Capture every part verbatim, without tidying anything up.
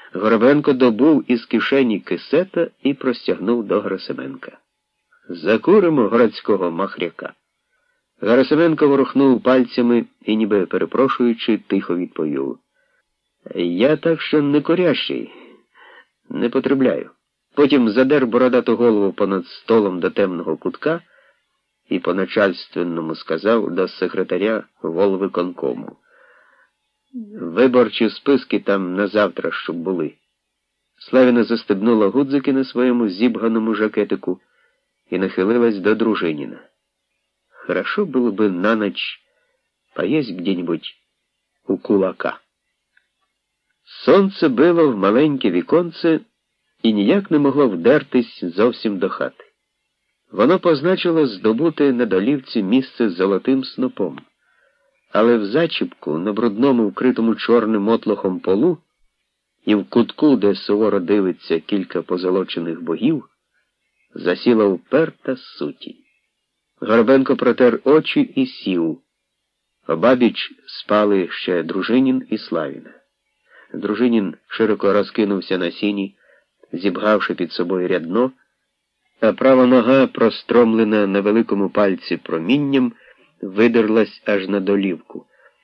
Горобенко добув із кишені кисета і простягнув до Герасименка. «Закуримо городського махряка». Герасименко ворухнув пальцями і, ніби перепрошуючи, тихо відповів: «Я так що не курящий, не потребляю». Потім задер бородату голову понад столом до темного кутка і по-начальственному сказав до секретаря волвиконкому: «Виборчі списки там на завтра, щоб були». Славіна застебнула гудзики на своєму зібганому жакетику і нахилилась до Дружиніна. «Хорошо было бы на ночь поесть где-нибудь у кулака». Сонце било в маленьке віконце і ніяк не могло вдертись зовсім до хати. Воно позначило здобути на долівці місце з золотим снопом. Але в зачіпку, на брудному, вкритому чорним мотлохом полу, і в кутку, де суворо дивиться кілька позолочених богів, засіла вперта сутінь. Горобенко протер очі і сів. Обабіч спали ще Дружинін і Славіна. Дружинін широко розкинувся на сіні, зібгавши під собою рядно, а права нога, простромлена на великому пальці промінням, видерлась аж на долівку.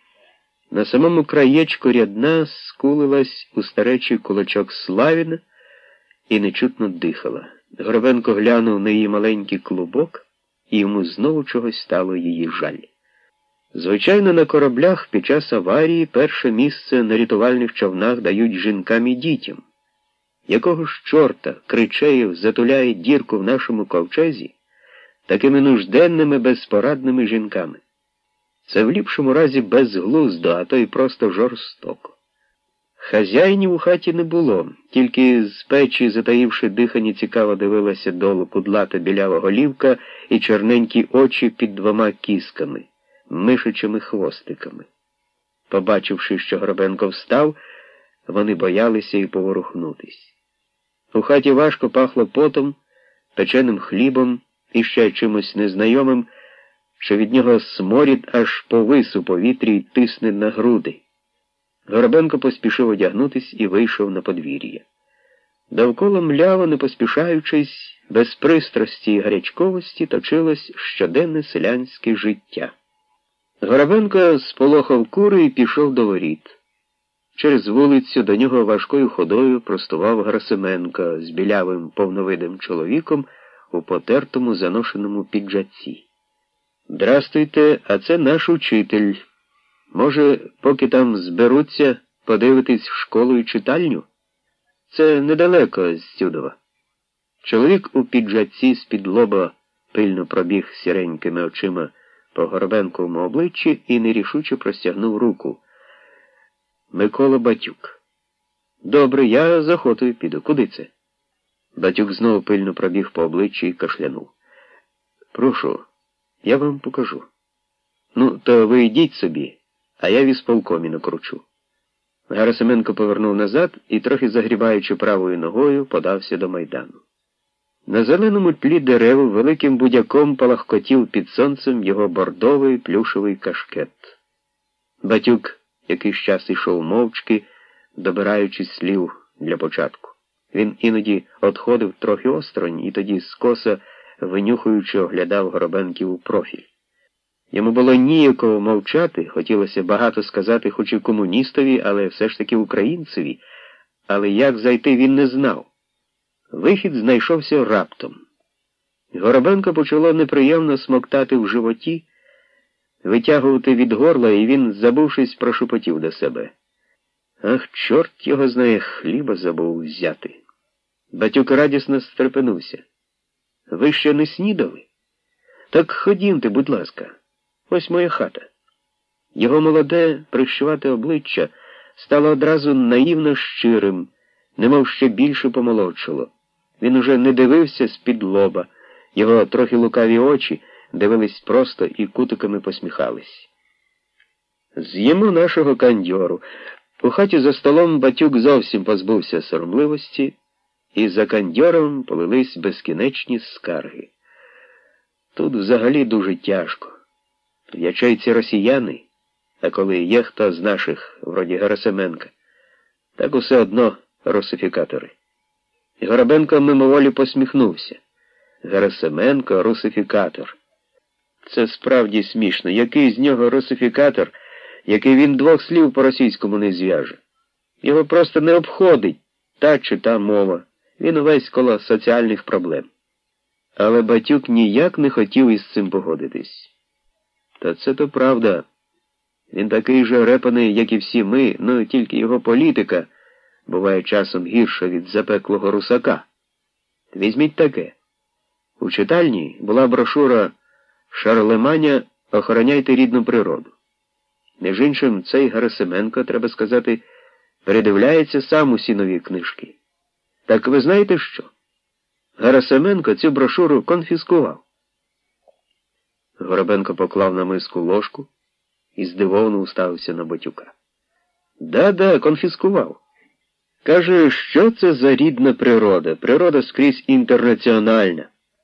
На самому краєчку рядна скулилась у старечий кулачок Славіна і нечутно дихала. Горобенко глянув на її маленький клубок, і йому знову чогось стало її жаль. Звичайно, на кораблях під час аварії перше місце на рятувальних човнах дають жінкам і дітям. Якого ж чорта Кричеєв затуляє дірку в нашому ковчезі такими нужденними, безпорадними жінками? Це в ліпшому разі безглуздо, а то й просто жорстоко. Хазяїнів у хаті не було, тільки з печі, затаївши дихання, цікаво дивилася долу кудлата білява голівка і чорненькі очі під двома кісками, мишичими хвостиками. Побачивши, що Горобенко встав, вони боялися і поворухнутись. У хаті важко пахло потом, печеним хлібом і ще чимось незнайомим, що від нього сморід аж повис у повітрі й тисне на груди. Горобенко поспішив одягнутись і вийшов на подвір'я. Довкола мляво, не поспішаючись, без пристрасті і гарячковості точилось щоденне селянське життя. Горобенко сполохав кури і пішов до воріт. Через вулицю до нього важкою ходою простував Герасименко з білявим повновидим чоловіком у потертому заношеному піджаці. «Здрастуйте, а це наш учитель. Може, поки там зберуться, подивитись в школу і читальню? Це недалеко з Сюдова». Чоловік у піджаці з-під лоба пильно пробіг сіренькими очима по Горобенковому обличчі і нерішуче простягнув руку. «Микола Батюк». «Добре, я з охотою піду. Куди це?» Батюк знову пильно пробіг по обличчі і кашлянув. «Прошу, я вам покажу». «Ну, то ви йдіть собі, а я в ісполкомі накручу». Герасименко повернув назад і, трохи загрібаючи правою ногою, подався до майдану. На зеленому тлі дерев великим будяком палахкотів під сонцем його бордовий плюшевий кашкет. Батюк якийсь час ішов мовчки, добираючи слів для початку. Він іноді отходив трохи осторонь і тоді скоса, винюхуючи, оглядав Горобенків у профіль. Йому було ніяково мовчати, хотілося багато сказати хоч і комуністові, але все ж таки українцеві, але як зайти він не знав. Вихід знайшовся раптом. Горобенко почало неприємно смоктати в животі, витягувати від горла, і він, забувшись, прошепотів до себе: «Ах, чорт його знає, хліба забув взяти». Батюк радісно стрепенувся. «Ви ще не снідали? Так ходімте, будь ласка, ось моя хата». Його молоде, прищувате обличчя стало одразу наївно щирим, немов ще більше помолодшало. Він уже не дивився з-під лоба, його трохи лукаві очі дивились просто і кутиками посміхались. «З'їмо нашого кандьору». У хаті за столом Батюк зовсім позбувся соромливості, і за кандьором полились безкінечні скарги. Тут взагалі дуже тяжко. В ячейці росіяни, а коли є хто з наших, вроді Герасименка, так усе одно русифікатори. Горобенко мимоволі посміхнувся. Герасименко – русифікатор. Це справді смішно. Який з нього русифікатор, який він двох слів по-російському не зв'яже? Його просто не обходить та чи та мова. Він увесь коло соціальних проблем. Але Батюк ніяк не хотів із цим погодитись. Та це то правда. Він такий же репаний, як і всі ми, ну тільки його політика буває часом гірша від запеклого русака. Візьміть таке. У читальні була брошура Шарлеманя «Охороняйте рідну природу». Між іншим, цей Герасименко, треба сказати, передивляється сам усі нові книжки. Так ви знаєте що? Герасименко цю брошуру конфіскував. Горобенко поклав на миску ложку і здивовано уставився на Батюка. Да-да, конфіскував. Каже, що це за рідна природа? Природа скрізь інтернаціональна.